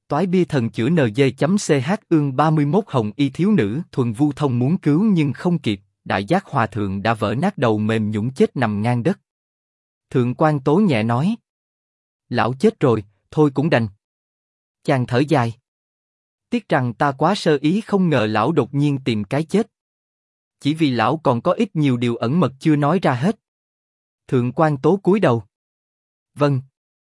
Toái bia thần chữa NG.ch ương 31 hồng y thiếu nữ Thuần Vu Thông muốn cứu nhưng không kịp, Đại Giác Hòa Thượng đã vỡ nát đầu mềm nhũn chết nằm ngang đất. Thượng quan Tố nhẹ nói. Lão chết rồi, thôi cũng đành. Chàng thở dài. Tiếc rằng ta quá sơ ý không ngờ lão đột nhiên tìm cái chết. Chỉ vì lão còn có ít nhiều điều ẩn mật chưa nói ra hết. Thượng quan Tố cúi đầu. Vâng.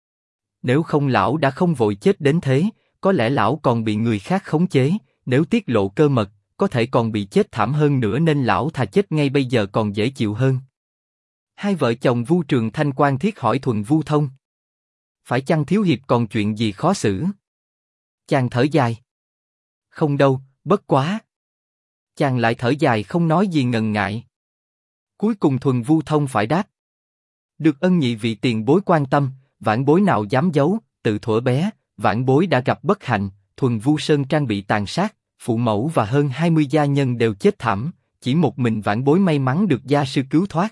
Nếu không lão đã không vội chết đến thế, có lẽ lão còn bị người khác khống chế, nếu tiết lộ cơ mật, có thể còn bị chết thảm hơn nữa nên lão thà chết ngay bây giờ còn dễ chịu hơn. Hai vợ chồng Vu Trường Thanh quan thiết hỏi Thuần Vu Thông. Phải chăng thiếu hiệp còn chuyện gì khó xử? Chàng thở dài. Không đâu, bất quá. Chàng lại thở dài không nói gì ngần ngại. Cuối cùng Thuần Vu Thông phải đáp. Được ân nhị vị tiền bối quan tâm, vãn bối nào dám giấu, từ thuở bé, vãn bối đã gặp bất hạnh, Thuần Vu Sơn Trang bị tàn sát, phụ mẫu và hơn 20 gia nhân đều chết thảm, chỉ một mình vãn bối may mắn được gia sư cứu thoát.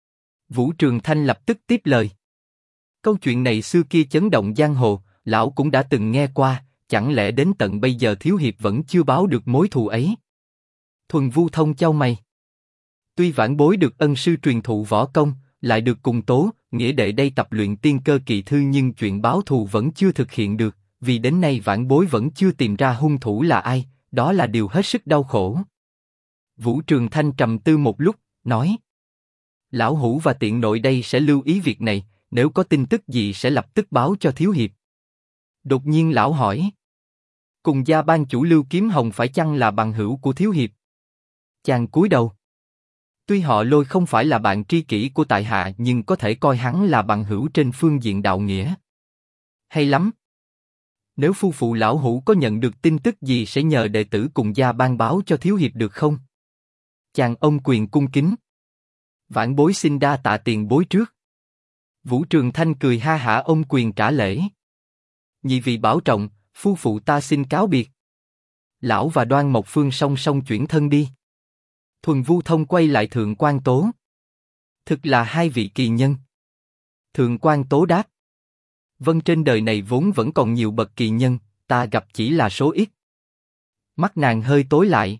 Vũ Trường Thanh lập tức tiếp lời. Câu chuyện này xưa kia chấn động giang hồ, lão cũng đã từng nghe qua, chẳng lẽ đến tận bây giờ thiếu hiệp vẫn chưa báo được mối thù ấy? Thuần Vu Thông chau mày. Tuy vãn bối được ân sư truyền thụ võ công, lại được cùng Tố, nghĩa đệ đây tập luyện tiên cơ kỳ thư nhưng chuyện báo thù vẫn chưa thực hiện được, vì đến nay vãn bối vẫn chưa tìm ra hung thủ là ai, đó là điều hết sức đau khổ. Vũ Trường Thanh trầm tư một lúc, nói. Lão hủ và tiện nội đây sẽ lưu ý việc này, nếu có tin tức gì sẽ lập tức báo cho thiếu hiệp. Đột nhiên lão hỏi. Cùng gia ban chủ Lưu Kiếm Hồng phải chăng là bằng hữu của thiếu hiệp? Chàng cúi đầu. Tuy họ Lôi không phải là bạn tri kỷ của tại hạ nhưng có thể coi hắn là bằng hữu trên phương diện đạo nghĩa. Hay lắm. Nếu phu phụ lão hủ có nhận được tin tức gì sẽ nhờ đệ tử cùng gia ban báo cho thiếu hiệp được không? Chàng ôm quyền cung kính. Vãn bối xin đa tạ tiền bối trước. Vũ Trường Thanh cười ha hả ôm quyền trả lễ. Nhị vị bảo trọng, phu phụ ta xin cáo biệt. Lão và Đoan Mộc Phương song song chuyển thân đi. Thuần Vu Thông quay lại Thượng quan Tố. Thực là hai vị kỳ nhân. Thượng quan Tố đáp. Vâng, trên đời này vốn vẫn còn nhiều bậc kỳ nhân, ta gặp chỉ là số ít. Mắt nàng hơi tối lại.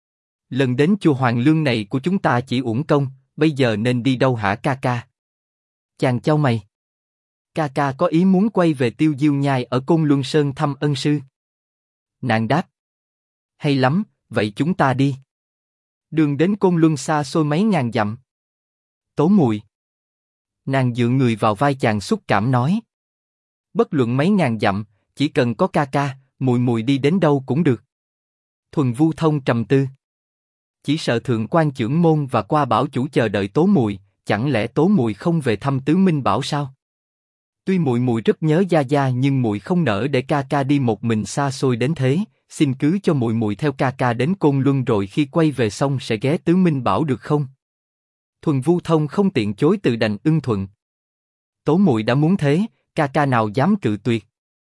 Lần đến chùa Hoàng Lương này của chúng ta chỉ uổng công, bây giờ nên đi đâu hả ca ca? Chàng chau mày. Ca ca có ý muốn quay về Tiêu Diêu Nhai ở Côn Luân Sơn thăm ân sư. Nàng đáp. Hay lắm, vậy chúng ta đi. Đường đến Côn Luân xa xôi mấy ngàn dặm. Tố muội. Nàng dựa người vào vai chàng xúc cảm nói. Bất luận mấy ngàn dặm, chỉ cần có ca ca, muội muội đi đến đâu cũng được. Thuần Vu Thông trầm tư. Chỉ sợ thượng quan trưởng môn và qua bảo chủ chờ đợi Tố muội, chẳng lẽ Tố muội không về thăm Tứ Minh Bảo sao? Tuy muội muội rất nhớ gia gia nhưng muội không nỡ để ca ca đi một mình xa xôi đến thế, xin cứ cho muội muội theo ca ca đến Côn Luân rồi khi quay về xong sẽ ghé Tứ Minh Bảo được không? Thuần Vu Thông không tiện chối từ đành ưng thuận. Tố muội đã muốn thế, ca ca nào dám cự tuyệt.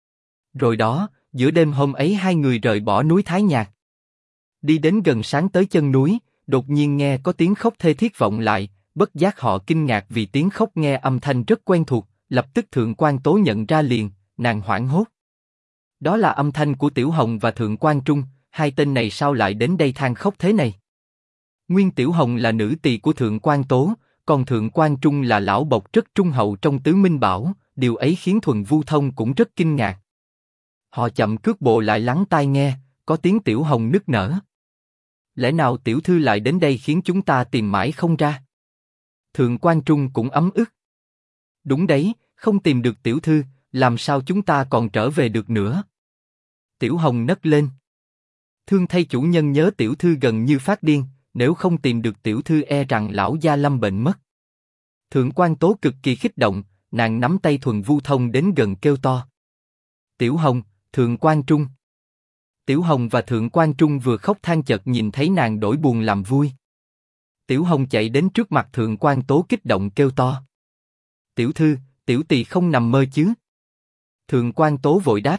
Rồi đó, giữa đêm hôm ấy hai người rời bỏ núi Thái Nhạc. Đi đến gần sáng tới chân núi, đột nhiên nghe có tiếng khóc thê thiết vọng lại, bất giác họ kinh ngạc vì tiếng khóc nghe âm thanh rất quen thuộc, lập tức Thượng quan Tố nhận ra liền, nàng hoảng hốt. Đó là âm thanh của Tiểu Hồng và Thượng quan Trung, hai tên này sao lại đến đây than khóc thế này? Nguyên Tiểu Hồng là nữ tỳ của Thượng quan Tố, còn Thượng quan Trung là lão bộc rất trung hậu trong Tứ Minh Bảo, điều ấy khiến Thuần Vu Thông cũng rất kinh ngạc. Họ chậm cước bộ lại lắng tai nghe, có tiếng Tiểu Hồng nức nở. Lẽ nào tiểu thư lại đến đây khiến chúng ta tìm mãi không ra? Thượng quan Trung cũng ấm ức. Đúng đấy, không tìm được tiểu thư, làm sao chúng ta còn trở về được nữa? Tiểu Hồng nấc lên. Thương thay chủ nhân nhớ tiểu thư gần như phát điên, nếu không tìm được tiểu thư e rằng lão gia lâm bệnh mất. Thượng quan Tố cực kỳ kích động, nàng nắm tay Thuần Vu Thông đến gần kêu to. Tiểu Hồng, Thượng quan Trung. Tiểu Hồng và Thượng quan Trung vừa khóc than chợt nhìn thấy nàng đổi buồn làm vui. Tiểu Hồng chạy đến trước mặt Thượng quan Tố kích động kêu to. Tiểu thư, tiểu tỳ không nằm mơ chứ? Thượng quan Tố vội đáp.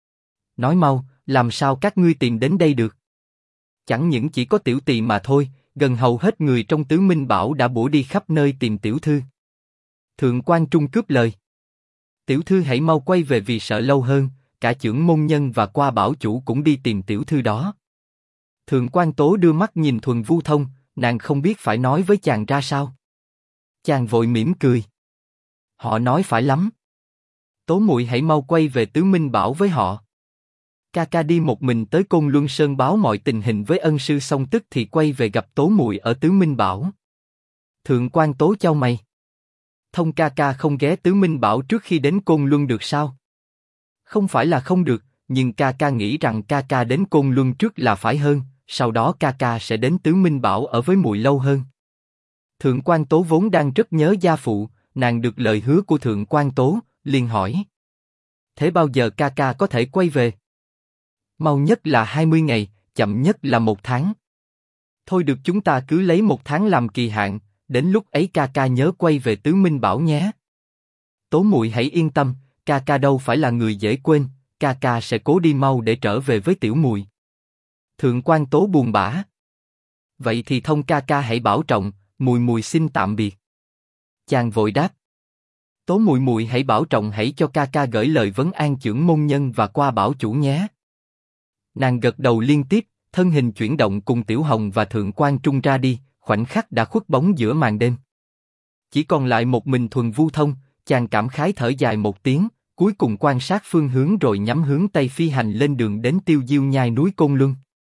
Nói mau, làm sao các ngươi tìm đến đây được? Chẳng những chỉ có tiểu tỳ mà thôi, gần hầu hết người trong Tứ Minh Bảo đã bủa đi khắp nơi tìm tiểu thư. Thượng quan Trung cướp lời. Tiểu thư hãy mau quay về vì sợ lâu hơn, cả chưởng môn nhân và qua bảo chủ cũng đi tìm tiểu thư đó. Thượng quan Tố đưa mắt nhìn Thuần Vu Thông, nàng không biết phải nói với chàng ra sao. Chàng vội mỉm cười. Họ nói phải lắm. Tố muội hãy mau quay về Tứ Minh Bảo với họ. Ca ca đi một mình tới Côn Luân Sơn báo mọi tình hình với ân sư xong tức thì quay về gặp Tố muội ở Tứ Minh Bảo. Thượng quan Tố chau mày. Thông ca ca không ghé Tứ Minh Bảo trước khi đến Côn Luân được sao? Không phải là không được, nhưng ca ca nghĩ rằng ca ca đến Côn Luân trước là phải hơn, sau đó ca ca sẽ đến Tứ Minh Bảo ở với muội lâu hơn. Thượng quan Tố vốn đang rất nhớ gia phụ, nàng được lời hứa của Thượng quan Tố, liền hỏi. Thế bao giờ ca ca có thể quay về? Mau nhất là 20 ngày, chậm nhất là 1 tháng. Thôi được, chúng ta cứ lấy 1 tháng làm kỳ hạn, đến lúc ấy ca ca nhớ quay về Tứ Minh Bảo nhé. Tố muội hãy yên tâm, ca ca đâu phải là người dễ quên, ca ca sẽ cố đi mau để trở về với tiểu muội. Thượng quan Tố buồn bã. Vậy thì Thông ca ca hãy bảo trọng, muội muội xin tạm biệt. Chàng vội đáp. Tố muội muội hãy bảo trọng, hãy cho ca ca gửi lời vấn an chưởng môn nhân và qua bảo chủ nhé. Nàng gật đầu liên tiếp, thân hình chuyển động cùng Tiểu Hồng và Thượng quan Trung ra đi, khoảnh khắc đã khuất bóng giữa màn đêm. Chỉ còn lại một mình Thuần Vu Thông, chàng cảm khái thở dài một tiếng, cuối cùng quan sát phương hướng rồi nhắm hướng tây phi hành lên đường đến Tiêu Diêu Nhai núi Côn Luân.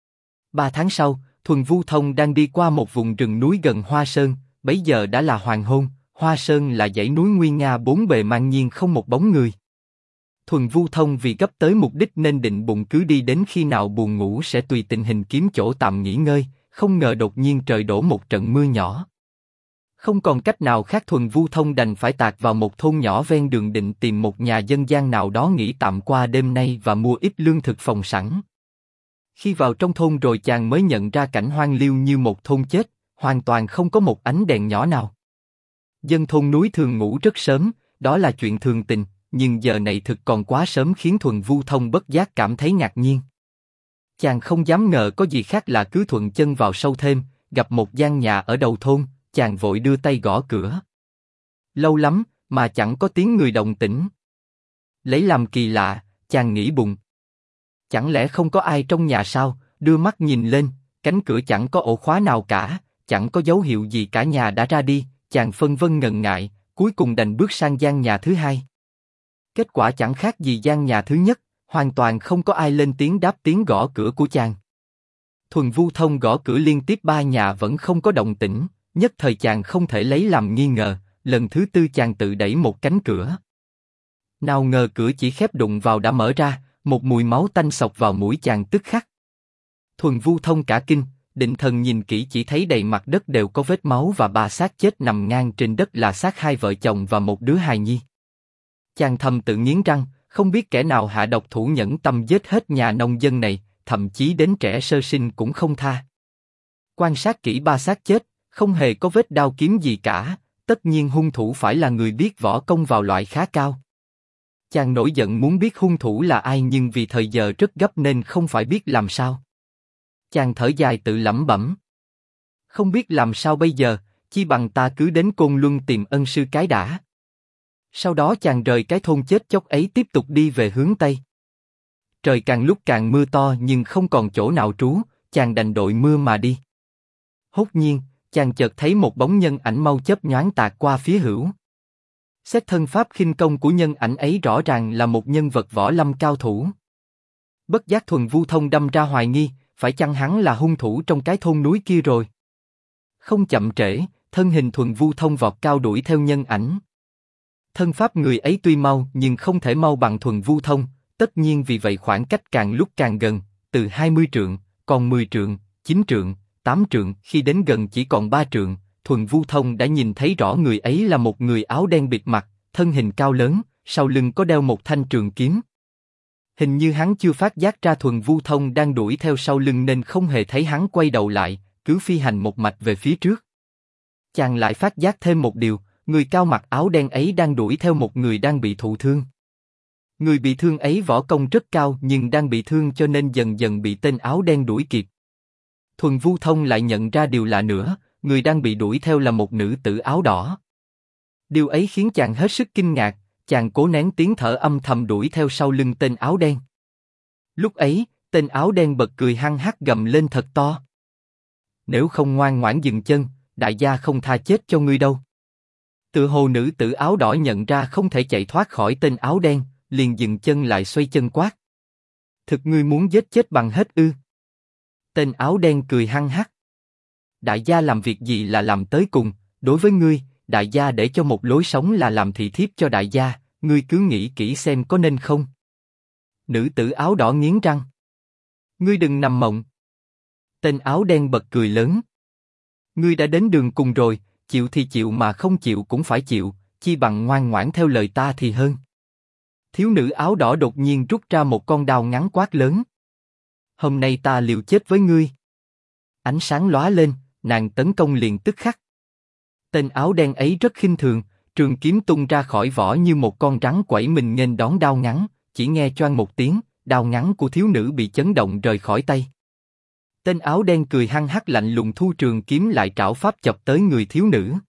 3 tháng sau, Thuần Vu Thông đang đi qua một vùng rừng núi gần Hoa Sơn, bấy giờ đã là hoàng hôn, Hoa Sơn là dãy núi nguy nga bốn bề mang nhiên không một bóng người. Thuần Vu Thông vì gấp tới mục đích nên định bụng cứ đi đến khi nào buồn ngủ sẽ tùy tình hình kiếm chỗ tạm nghỉ ngơi, không ngờ đột nhiên trời đổ một trận mưa nhỏ. Không còn cách nào khác, Thuần Vu Thông đành phải tạt vào một thôn nhỏ ven đường định tìm một nhà dân gian nào đó nghỉ tạm qua đêm nay và mua ít lương thực phòng sẵn. Khi vào trong thôn rồi chàng mới nhận ra cảnh hoang liêu như một thôn chết, hoàn toàn không có một ánh đèn nhỏ nào. Dân thôn núi thường ngủ rất sớm, đó là chuyện thường tình, nhưng giờ này thực còn quá sớm khiến Thuần Vu Thông bất giác cảm thấy ngạc nhiên. Chàng không dám ngờ có gì khác lạ, cứ thuận chân vào sâu thêm, gặp một gian nhà ở đầu thôn, chàng vội đưa tay gõ cửa. Lâu lắm mà chẳng có tiếng người động tĩnh. Lấy làm kỳ lạ, chàng nghĩ bụng. Chẳng lẽ không có ai trong nhà sao? Đưa mắt nhìn lên, cánh cửa chẳng có ổ khóa nào cả, chẳng có dấu hiệu gì cả, nhà đã ra đi. Chàng phân vân ngần ngại, cuối cùng đành bước sang gian nhà thứ hai. Kết quả chẳng khác gì gian nhà thứ nhất, hoàn toàn không có ai lên tiếng đáp tiếng gõ cửa của chàng. Thuần Vu Thông gõ cửa liên tiếp 3 nhà vẫn không có động tĩnh, nhất thời chàng không thể lấy làm nghi ngờ, lần thứ 4 chàng tự đẩy một cánh cửa. Nào ngờ cửa chỉ khép đụng vào đã mở ra, một mùi máu tanh xộc vào mũi chàng tức khắc. Thuần Vu Thông cả kinh, định thần nhìn kỹ chỉ thấy đầy mặt đất đều có vết máu và 3 xác chết nằm ngang trên đất là xác 2 vợ chồng và một đứa hài nhi. Chàng thầm tự nghiến răng, không biết kẻ nào hạ độc thủ nhẫn tâm giết hết nhà nông dân này, thậm chí đến trẻ sơ sinh cũng không tha. Quan sát kỹ 3 xác chết, không hề có vết đao kiếm gì cả, tất nhiên hung thủ phải là người biết võ công vào loại khá cao. Chàng nổi giận muốn biết hung thủ là ai, nhưng vì thời giờ rất gấp nên không phải biết làm sao. Chàng thở dài tự lẩm bẩm. Không biết làm sao bây giờ, chi bằng ta cứ đến Côn Luân tìm ân sư cái đã. Sau đó chàng rời cái thôn chết chóc ấy tiếp tục đi về hướng Tây. Trời càng lúc càng mưa to nhưng không còn chỗ nào trú, chàng đành đội mưa mà đi. Hốt nhiên, chàng chợt thấy một bóng nhân ảnh mau chớp nhoáng tạt qua phía hữu. Xét thân pháp khinh công của nhân ảnh ấy rõ ràng là một nhân vật võ lâm cao thủ. Bất giác Thuần Vu Thông đâm ra hoài nghi, phải chăng hắn là hung thủ trong cái thôn núi kia rồi? Không chậm trễ, thân hình Thuần Vu Thông vọt cao đuổi theo nhân ảnh. Thân pháp người ấy tuy mau nhưng không thể mau bằng Thuần Vu Thông, tất nhiên vì vậy khoảng cách càng lúc càng gần, từ 20 trượng, còn 10 trượng, 9 trượng, 8 trượng, khi đến gần chỉ còn 3 trượng, Thuần Vu Thông đã nhìn thấy rõ người ấy là một người áo đen bịt mặt, thân hình cao lớn, sau lưng có đeo một thanh trường kiếm. Hình như hắn chưa phát giác ra Thuần Vu Thông đang đuổi theo sau lưng nên không hề thấy hắn quay đầu lại, cứ phi hành một mạch về phía trước. Chàng lại phát giác thêm một điều, người cao mặc áo đen ấy đang đuổi theo một người đang bị thụ thương. Người bị thương ấy võ công rất cao nhưng đang bị thương cho nên dần dần bị tên áo đen đuổi kịp. Thuần Vu Thông lại nhận ra điều lạ nữa, người đang bị đuổi theo là một nữ tử áo đỏ. Điều ấy khiến chàng hết sức kinh ngạc, Chàng cố nén tiếng thở âm thầm đuổi theo sau lưng tên áo đen. Lúc ấy, tên áo đen bật cười hăng hắc gầm lên thật to. Nếu không ngoan ngoãn dừng chân, đại gia không tha chết cho ngươi đâu. Tự hồ nữ tử áo đỏ nhận ra không thể chạy thoát khỏi tên áo đen, liền dừng chân lại xoay chân quát. Thực ngươi muốn giết chết bằng hết ư? Tên áo đen cười hăng hắc. Đại gia làm việc gì là làm tới cùng, đối với ngươi, đại gia để cho một lối sống là làm thị thiếp cho đại gia, ngươi cứ nghĩ kỹ xem có nên không? Nữ tử áo đỏ nghiến răng. Ngươi đừng nằm mộng. Tên áo đen bật cười lớn. Ngươi đã đến đường cùng rồi, chịu thì chịu mà không chịu cũng phải chịu, chi bằng ngoan ngoãn theo lời ta thì hơn. Thiếu nữ áo đỏ đột nhiên rút ra một con đao ngắn quát lớn. Hôm nay ta liều chết với ngươi. Ánh sáng lóa lên, nàng tấn công liền tức khắc. Tên áo đen ấy rất khinh thường, trường kiếm tung ra khỏi vỏ như một con rắn quẩy mình nghênh đón đao ngắn, chỉ nghe choang một tiếng, đao ngắn của thiếu nữ bị chấn động rời khỏi tay. Tên áo đen cười hăng hắc lạnh lùng thu trường kiếm lại trảo pháp chọc tới người thiếu nữ.